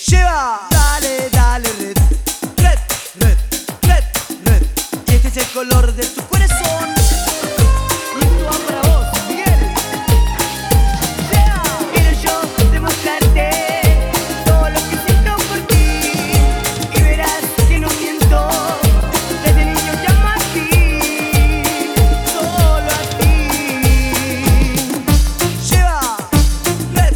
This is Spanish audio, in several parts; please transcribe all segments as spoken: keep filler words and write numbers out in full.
Lleva, dale, dale, red, red, red, red, red. Y este es el color de tu corazón. Y esto va para vos, Miguel. Lleva. Quiero yo demostrarte todo lo que siento por ti. Y verás que no miento. Desde niño llamo a ti, solo a ti. Lleva, red.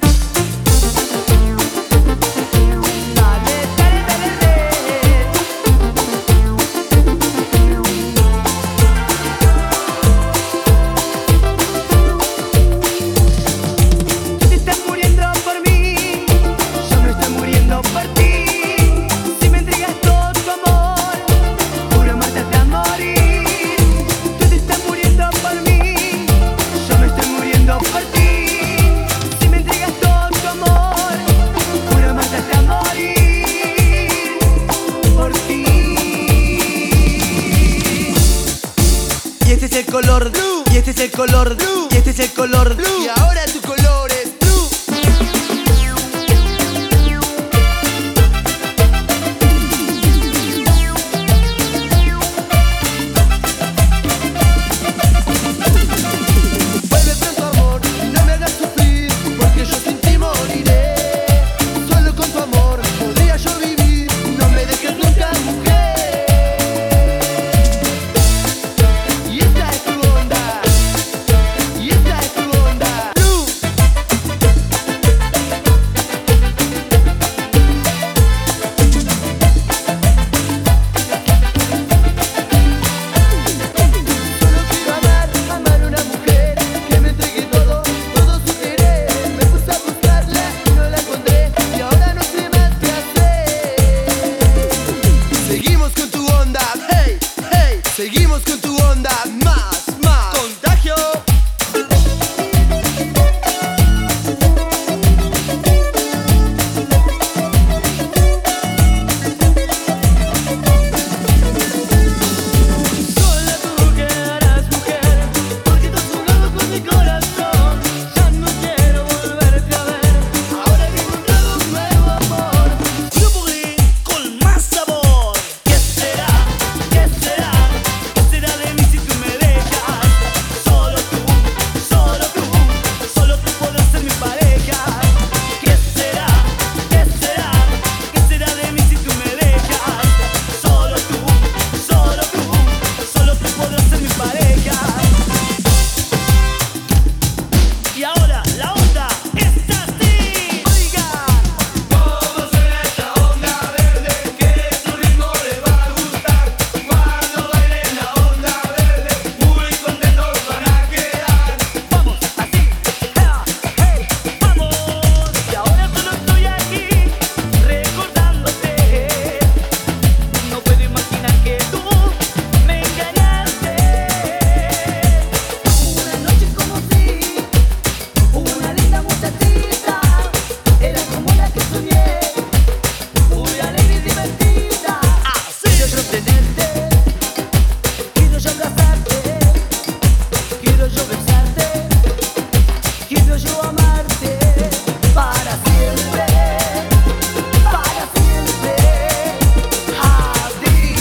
Y este es el color blue, y este es el color blue, y este es el color blue. Y ahora tu color es blue. Vuelve pronto amor, no me hagas sufrir, porque yo sin ti moriré. Solo con tu amor podría yo vivir, no me dejes nunca, mujer. Seguimos con tu onda, más, más contagio. Sola tú quedarás mujer, porque tú has jugado con mi corazón. Ya no quiero volverte a ver, ahora he encontrado un nuevo amor. Grupo Green con más sabor. ¿Qué será? ¿Qué será? ¿Qué será de mí si tú me dejas? Solo tú, solo tú, solo tú podrás ser mi pareja. ¿Qué será? ¿Qué será? ¿Qué será de mí si tú me dejas? Solo tú, solo tú, solo tú podrás ser mi pareja. Y ahora la onda es así. Oigan, Todos en esta onda verde, que su ritmo les va a gustar. Cuando bailen la onda verde, muy contentos van a quedar. vamos así, ea, hey, vamos. Y ahora solo estoy aquí recordándote. No puedo imaginar que tú me engañaste. Una noche conocí una linda muchachita, era como la que soñé, muy alegre y divertida. Quiero yo tenerte, quiero yo abrazarte, quiero yo besarte, quiero yo amarte para siempre, para siempre. Así.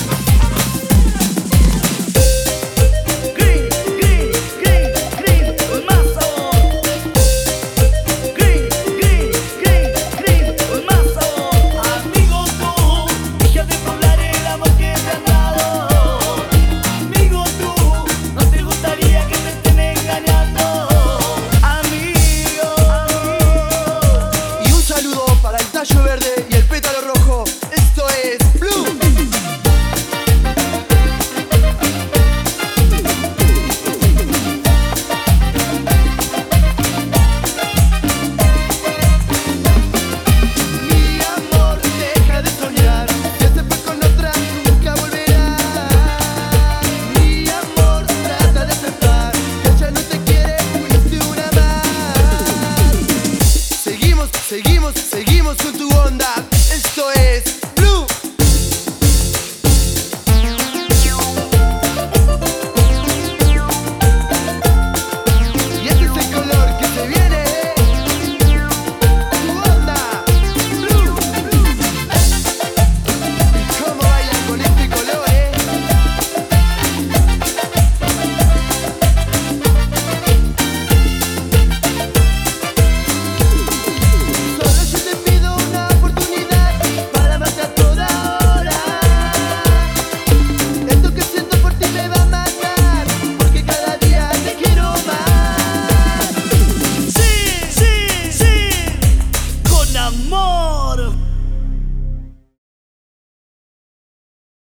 Green, green, green, green, con más sabor. Green, green, green, green, con más sabor. Amigo tú, deja de poblar el amor que te han dado. Amigo tú, no te gustaría que te estén engañando. Amigo, Y un saludo para el tallo verde y el pétalo rojo. Esto es blue. Mi amor, deja de soñar, que se fue con otra, nunca volverá. Mi amor, trata de aceptar, que ella no te quiere, fuiste una más. Seguimos, seguimos, seguimos con tu onda.